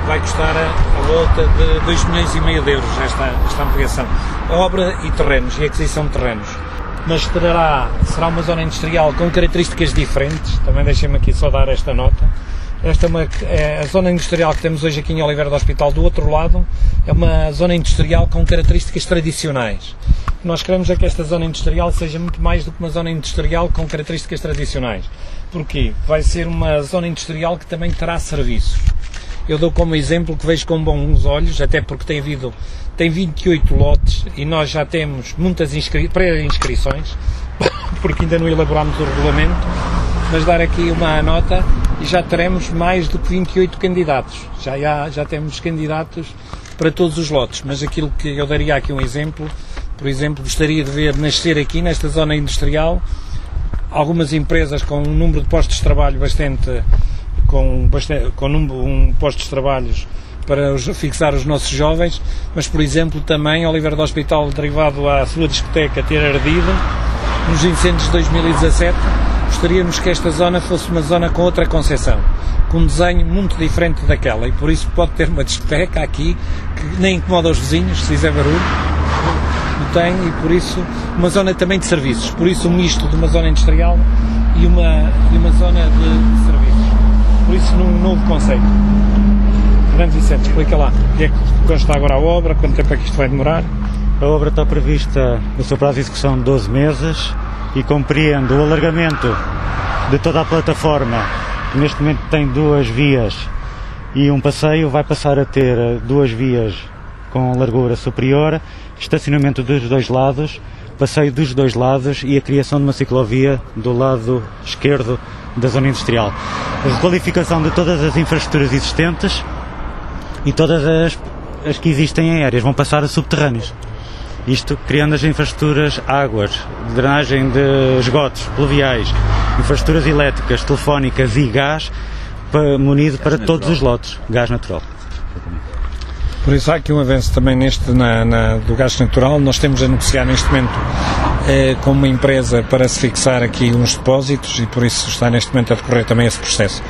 vai custar a volta de 2,5 milhões de euros esta ampliação. A obra e terrenos, e aquisição de terrenos. Mas será uma zona industrial com características diferentes, também deixem-me aqui só dar esta nota. Esta é a zona industrial que temos hoje aqui em Oliveira do Hospital. Do outro lado, é uma zona industrial com características tradicionais. Nós queremos é que esta zona industrial seja muito mais do que uma zona industrial com características tradicionais. Porquê? Vai ser uma zona industrial que também terá serviços. Eu dou como exemplo que vejo com bons olhos, até porque tem 28 lotes e nós já temos muitas pré-inscrições, porque ainda não elaborámos o regulamento, mas dar aqui uma nota e já teremos mais do que 28 candidatos. Já temos candidatos para todos os lotes, mas aquilo que eu daria aqui um exemplo, por exemplo, gostaria de ver nascer aqui nesta zona industrial algumas empresas com um número de postos de trabalho com postos de trabalho para fixar os nossos jovens, mas, por exemplo, também Oliveira do Hospital, derivado à sua discoteca ter ardido nos incêndios de 2017, gostaríamos que esta zona fosse uma zona com outra concepção, com um desenho muito diferente daquela, e por isso pode ter uma discoteca aqui que nem incomoda os vizinhos, se fizer barulho, não tem, e por isso uma zona também de serviços, por isso um misto de uma zona industrial e uma zona de serviços, por isso num novo conceito. Fernando Vicente, explica lá, quando está agora a obra, quanto tempo é que isto vai demorar? A obra está prevista no seu prazo de execução de 12 meses e compreende o alargamento de toda a plataforma, que neste momento tem 2 vias e um passeio, vai passar a ter 2 vias com largura superior, estacionamento dos 2 lados, passeio dos 2 lados e a criação de uma ciclovia do lado esquerdo da zona industrial. A requalificação de todas as infraestruturas existentes e todas as que existem aéreas vão passar a subterrâneos. Isto criando as infraestruturas águas, drenagem de esgotos pluviais, infraestruturas elétricas, telefónicas e gás munido para todos os lotes, gás natural. Por isso há aqui um avanço também do gás natural. Nós temos a negociar neste momento com uma empresa para se fixar aqui uns depósitos e por isso está neste momento a decorrer também esse processo.